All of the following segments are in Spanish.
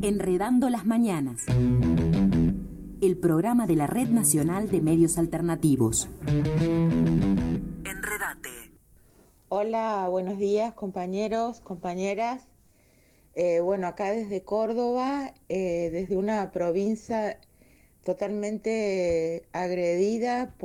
Enredando las Mañanas, el programa de la Red Nacional de Medios Alternativos. Enredate. Hola, buenos días compañeros, compañeras. Acá desde Córdoba, desde una provincia totalmente agredida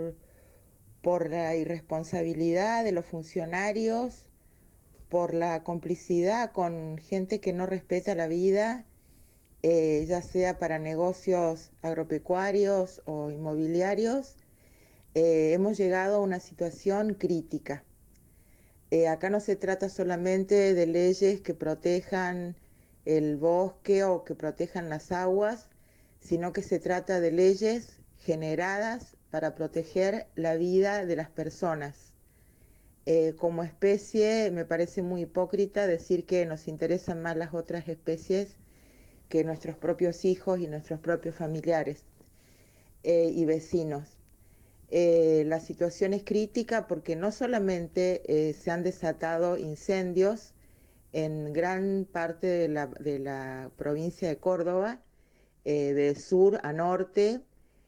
por la irresponsabilidad de los funcionarios, por la complicidad con gente que no respeta la vida, ya sea para negocios agropecuarios o inmobiliarios. Hemos llegado a una situación crítica. Acá no se trata solamente de leyes que protejan el bosque o que protejan las aguas, sino que se trata de leyes generadas para proteger la vida de las personas. Como especie, me parece muy hipócrita decir que nos interesan más las otras especies que nuestros propios hijos y nuestros propios familiares y vecinos. La situación es crítica porque no solamente se han desatado incendios en gran parte de la provincia de Córdoba, de sur a norte,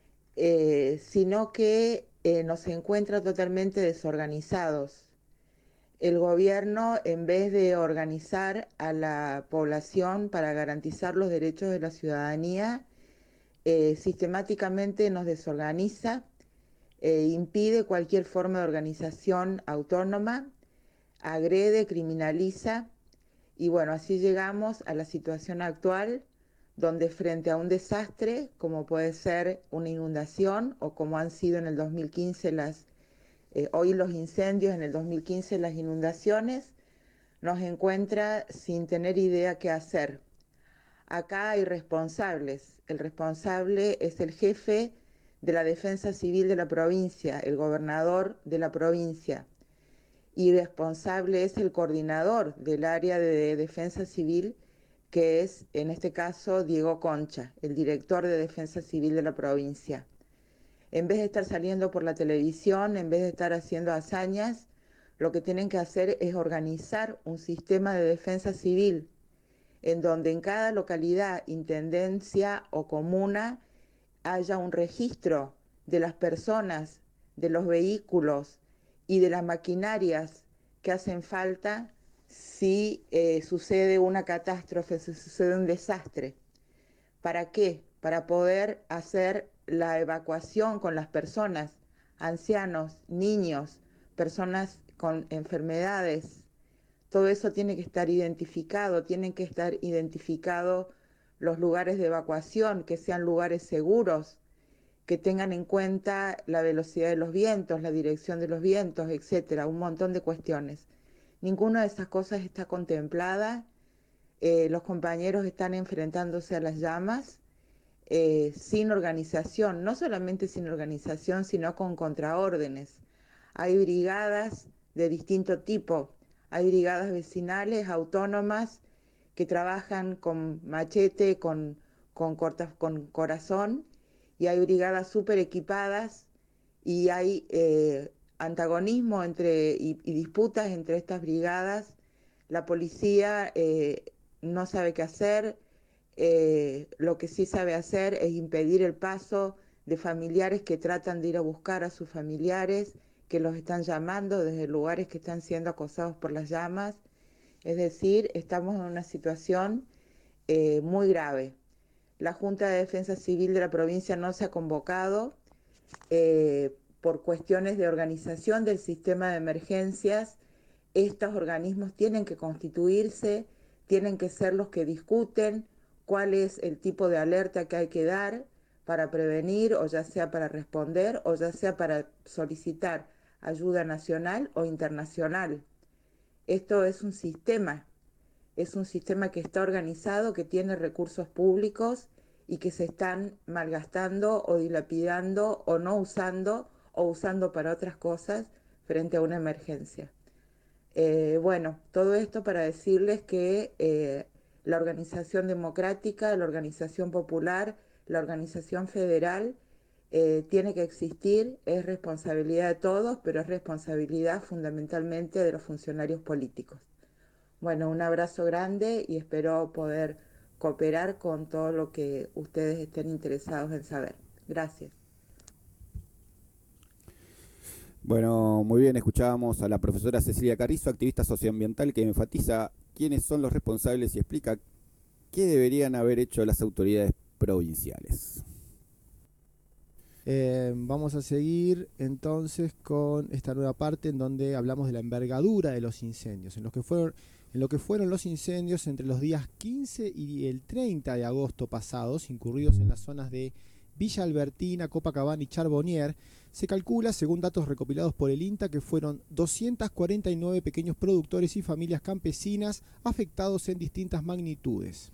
sino que nos encuentra totalmente desorganizados. El gobierno, en vez de organizar a la población para garantizar los derechos de la ciudadanía, sistemáticamente nos desorganiza, impide cualquier forma de organización autónoma, agrede, criminaliza, y bueno, así llegamos a la situación actual, donde frente a un desastre, como puede ser una inundación, o como han sido en el 2015 hoy los incendios, en el 2015 las inundaciones, nos encuentra sin tener idea qué hacer. Acá hay responsables. El responsable es el jefe de la Defensa Civil de la provincia, el gobernador de la provincia. Y responsable es el coordinador del área de Defensa Civil, que es, en este caso, Diego Concha, el director de Defensa Civil de la provincia. En vez de estar saliendo por la televisión, en vez de estar haciendo hazañas, lo que tienen que hacer es organizar un sistema de defensa civil en donde en cada localidad, intendencia o comuna haya un registro de las personas, de los vehículos y de las maquinarias que hacen falta si sucede una catástrofe, si sucede un desastre. ¿Para qué? Para poder hacer la evacuación con las personas, ancianos, niños, personas con enfermedades. Todo eso tiene que estar identificado, tienen que estar identificados los lugares de evacuación, que sean lugares seguros, que tengan en cuenta la velocidad de los vientos, la dirección de los vientos, etcétera, un montón de cuestiones. Ninguna de esas cosas está contemplada. Los compañeros están enfrentándose a las llamas sin organización, no solamente sin organización, sino con contraórdenes. Hay brigadas de distinto tipo, hay brigadas vecinales, autónomas, que trabajan con machete, con corazón, y hay brigadas súper equipadas, y hay antagonismo y disputas entre estas brigadas. La policía no sabe qué hacer. Lo que sí sabe hacer es impedir el paso de familiares que tratan de ir a buscar a sus familiares, que los están llamando desde lugares que están siendo acosados por las llamas. Es decir, estamos en una situación muy grave. La Junta de Defensa Civil de la provincia no se ha convocado por cuestiones de organización del sistema de emergencias. Estos organismos tienen que constituirse, tienen que ser los que discuten cuál es el tipo de alerta que hay que dar para prevenir, o ya sea para responder, o ya sea para solicitar ayuda nacional o internacional. Esto es un sistema que está organizado, que tiene recursos públicos y que se están malgastando o dilapidando o no usando o usando para otras cosas frente a una emergencia. Todo esto para decirles que la organización democrática, la organización popular, la organización federal tiene que existir, es responsabilidad de todos, pero es responsabilidad fundamentalmente de los funcionarios políticos. Bueno, un abrazo grande y espero poder cooperar con todo lo que ustedes estén interesados en saber. Gracias. Bueno, muy bien, escuchábamos a la profesora Cecilia Carrizo, activista socioambiental, que enfatiza quiénes son los responsables y explica qué deberían haber hecho las autoridades provinciales. Vamos a seguir entonces con esta nueva parte en donde hablamos de la envergadura de los incendios, en lo que fueron los incendios entre los días 15 y el 30 de agosto pasados, incurridos en las zonas de Villa Albertina, Copacabana y Charbonnier. Se calcula, según datos recopilados por el INTA, que fueron 249 pequeños productores y familias campesinas afectados en distintas magnitudes.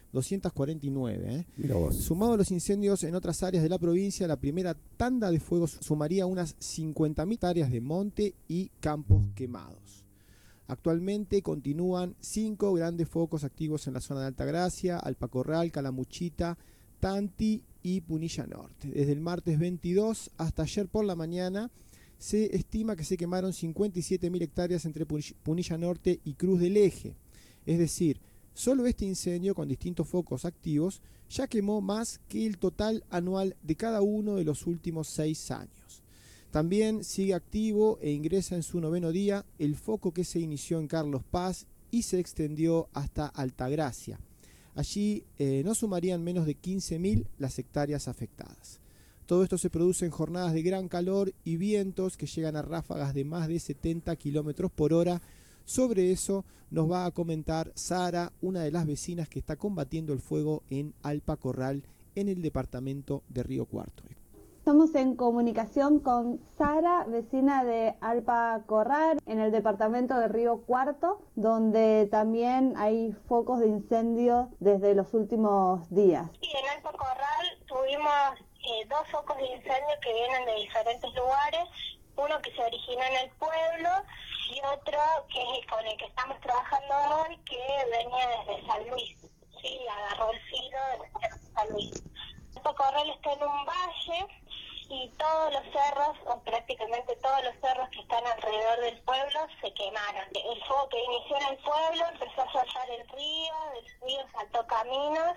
249, Sumado a los incendios en otras áreas de la provincia, la primera tanda de fuegos sumaría unas 50.000 hectáreas de monte y campos quemados. Actualmente continúan 5 grandes focos activos en la zona de Altagracia, Alpacorral, Calamuchita, Tanti y Punilla Norte. Desde el martes 22 hasta ayer por la mañana se estima que se quemaron 57.000 hectáreas entre Punilla Norte y Cruz del Eje. Es decir, solo este incendio, con distintos focos activos, ya quemó más que el total anual de cada uno de los últimos 6 años. También sigue activo e ingresa en su 9º día el foco que se inició en Carlos Paz y se extendió hasta Altagracia. Allí no sumarían menos de 15.000 las hectáreas afectadas. Todo esto se produce en jornadas de gran calor y vientos que llegan a ráfagas de más de 70 kilómetros por hora. Sobre eso nos va a comentar Sara, una de las vecinas que está combatiendo el fuego en Alpacorral, en el departamento de Río Cuarto. Estamos en comunicación con Sara, vecina de Alpacorral, en el departamento de Río Cuarto, donde también hay focos de incendio desde los últimos días. Sí, en Alpacorral tuvimos 2 focos de incendio que vienen de diferentes lugares, uno que se originó en el pueblo y otro que es con el que estamos trabajando hoy, que venía desde San Luis, sí, agarró el filo desde San Luis. Alpacorral está en un valle y todos los cerros, o prácticamente todos los cerros que están alrededor del pueblo, se quemaron. El fuego que inició en el pueblo empezó a saltar el río saltó caminos,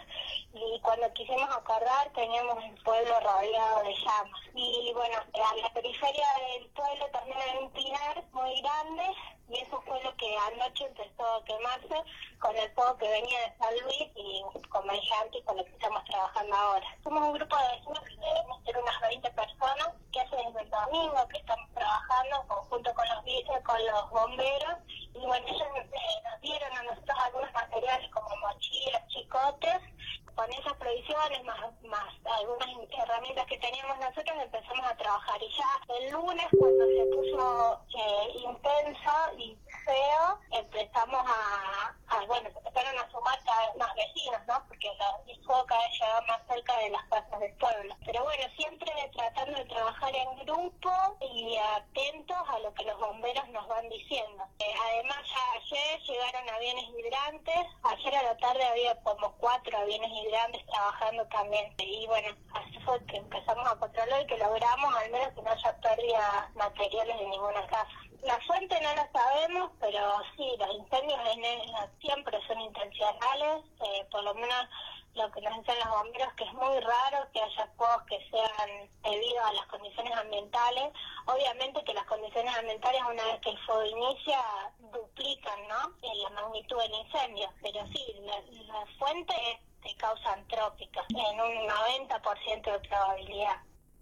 y cuando quisimos acordar teníamos el pueblo rodeado de llamas. Y bueno, a la periferia del pueblo también hay un pinar muy grande, y eso fue lo que anoche empezó a quemarse con el fuego que venía de San Luis y con Mayante, con lo que estamos trabajando ahora. Somos un grupo de vecinos que debemos ser unas 20 personas que hace desde el domingo que estamos trabajando junto con los bomberos, y bueno, ellos nos dieron a nosotros algunos materiales como mochilas, chicotes. Con esas provisiones más algunas herramientas que teníamos nosotros empezamos a trabajar, y ya el lunes, cuando se puso intenso y feo, empezamos bueno, se empezaron a sumar cada vez más vecinos, ¿no? Porque el fuego cada vez llegaba más cerca de las casas del pueblo. Pero bueno, siempre tratando de trabajar en grupo y atentos a lo que los bomberos nos van diciendo. Además, ya ayer llegaron aviones hidrantes, ayer a la tarde había como 4 aviones hidrantes trabajando también. Y bueno, así fue que empezamos a controlar y que logramos al menos que no haya pérdidas materiales en ninguna casa. La fuente no la sabemos, pero sí, los incendios siempre son intencionales, por lo menos lo que nos dicen los bomberos, que es muy raro que haya fuegos que sean debido a las condiciones ambientales. Obviamente que las condiciones ambientales, una vez que el fuego inicia, duplican, ¿no?, en la magnitud del incendio, pero sí, la fuente es de causa antrópica, en un 90% de probabilidad.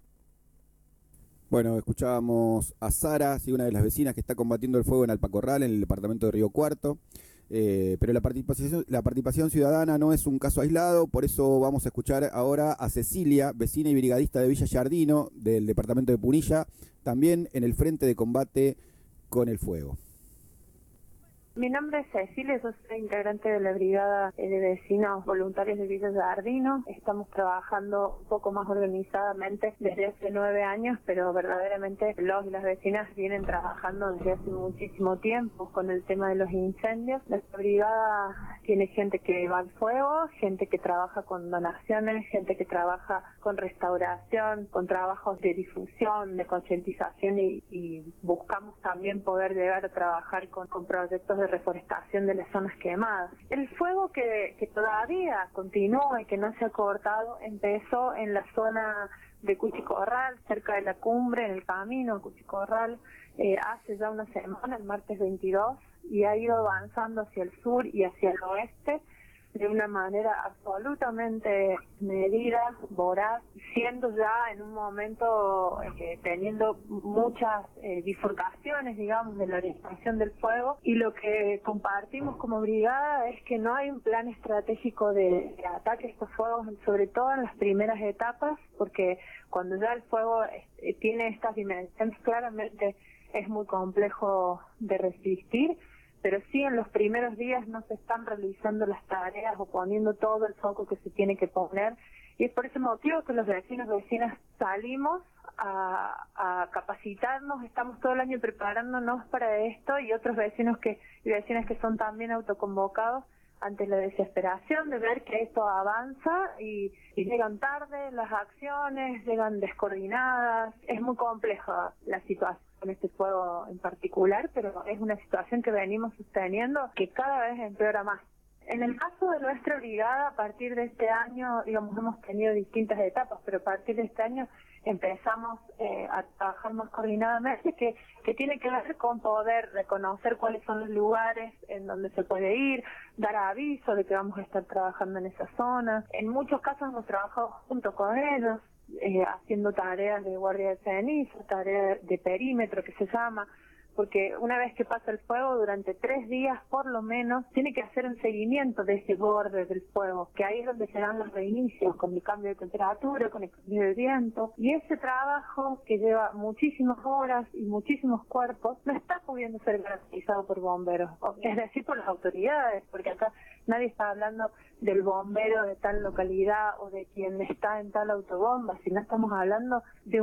Bueno, escuchábamos a Sara, sí, una de las vecinas que está combatiendo el fuego en Alpacorral, en el departamento de Río Cuarto. Pero la participación ciudadana no es un caso aislado, por eso vamos a escuchar ahora a Cecilia, vecina y brigadista de Villa Giardino, del departamento de Punilla, también en el frente de combate con el fuego. Mi nombre es Cecilia, yo soy integrante de la brigada de vecinos voluntarios de Villa Giardino. Estamos trabajando un poco más organizadamente desde hace 9 años, pero verdaderamente los y las vecinas vienen trabajando desde hace muchísimo tiempo con el tema de los incendios. Nuestra brigada tiene gente que va al fuego, gente que trabaja con donaciones, gente que trabaja con restauración, con trabajos de difusión, de concientización y buscamos también poder llegar a trabajar con proyectos de de reforestación de las zonas quemadas. El fuego que todavía continúa y que no se ha cortado empezó en la zona de Cuchicorral, cerca de la cumbre, en el camino a Cuchicorral, hace ya una semana, el martes 22, y ha ido avanzando hacia el sur y hacia el oeste de una manera absolutamente medida, voraz, siendo ya en un momento teniendo muchas bifurcaciones, digamos, de la orientación del fuego, y lo que compartimos como brigada es que no hay un plan estratégico de ataque a estos fuegos, sobre todo en las primeras etapas, porque cuando ya el fuego tiene estas dimensiones, claramente es muy complejo de resistir, pero sí en los primeros días no se están realizando las tareas o poniendo todo el foco que se tiene que poner, y es por ese motivo que los vecinos y vecinas salimos a capacitarnos, estamos todo el año preparándonos para esto, y otros vecinos y vecinas que son también autoconvocados ante la desesperación de ver que esto avanza y llegan tarde las acciones, llegan descoordinadas. Es muy compleja la situación con este fuego en particular, pero es una situación que venimos sosteniendo que cada vez empeora más. En el caso de nuestra brigada, a partir de este año, digamos, hemos tenido distintas etapas, pero a partir de este año empezamos a trabajar más coordinadamente, que tiene que ver con poder reconocer cuáles son los lugares en donde se puede ir, dar aviso de que vamos a estar trabajando en esa zona. En muchos casos hemos trabajado junto con ellos, haciendo tareas de guardia de ceniza, tareas de perímetro que se llama, porque una vez que pasa el fuego, durante 3 días por lo menos, tiene que hacer un seguimiento de ese borde del fuego, que ahí es donde se dan los reinicios, con el cambio de temperatura, con el cambio de viento, y ese trabajo que lleva muchísimas horas y muchísimos cuerpos, no está pudiendo ser garantizado por bomberos, es decir, por las autoridades, porque acá nadie está hablando del bombero de tal localidad o de quien está en tal autobomba, sino estamos hablando de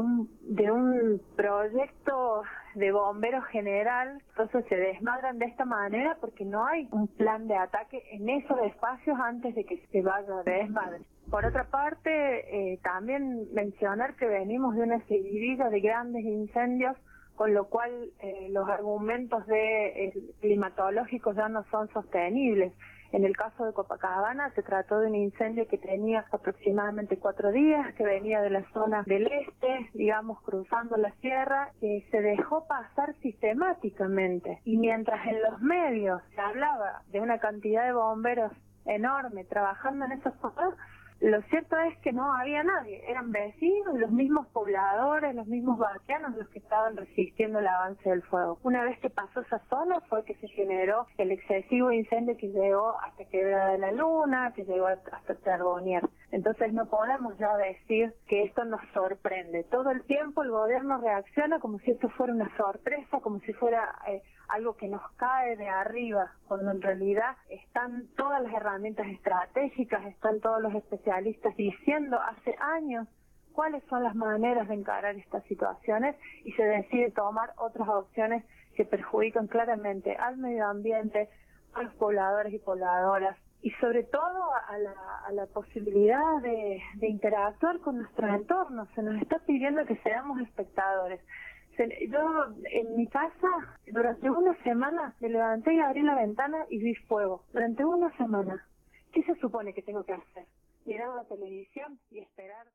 un proyecto de bomberos general. Entonces se desmadran de esta manera porque no hay un plan de ataque en esos espacios antes de que se vaya a desmadre. Por otra parte, también mencionar que venimos de una seguidilla de grandes incendios, con lo cual los argumentos climatológicos ya no son sostenibles. En el caso de Copacabana se trató de un incendio que tenía aproximadamente 4 días, que venía de la zona del este, digamos, cruzando la sierra, que se dejó pasar sistemáticamente. Y mientras en los medios se hablaba de una cantidad de bomberos enorme trabajando en esas zonas, lo cierto es que no había nadie, eran vecinos, los mismos pobladores, los mismos vaquianos los que estaban resistiendo el avance del fuego. Una vez que pasó esa zona fue que se generó el excesivo incendio que llegó hasta Quebrada de la Luna, que llegó hasta Charbonnier. Entonces no podemos ya decir que esto nos sorprende. Todo el tiempo el gobierno reacciona como si esto fuera una sorpresa, como si fuera algo que nos cae de arriba, cuando en realidad están todas las herramientas estratégicas, están todos los especialistas diciendo hace años cuáles son las maneras de encarar estas situaciones, y se decide tomar otras opciones que perjudican claramente al medio ambiente, a los pobladores y pobladoras, y sobre todo a la posibilidad de interactuar con nuestro entorno. Se nos está pidiendo que seamos espectadores. Yo en mi casa durante una semana me levanté y abrí la ventana y vi fuego. Durante una semana. ¿Qué se supone que tengo que hacer? Mirar la televisión y esperar.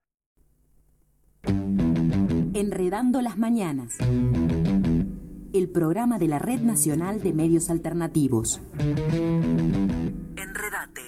Enredando las mañanas. El programa de la Red Nacional de Medios Alternativos. Enredate.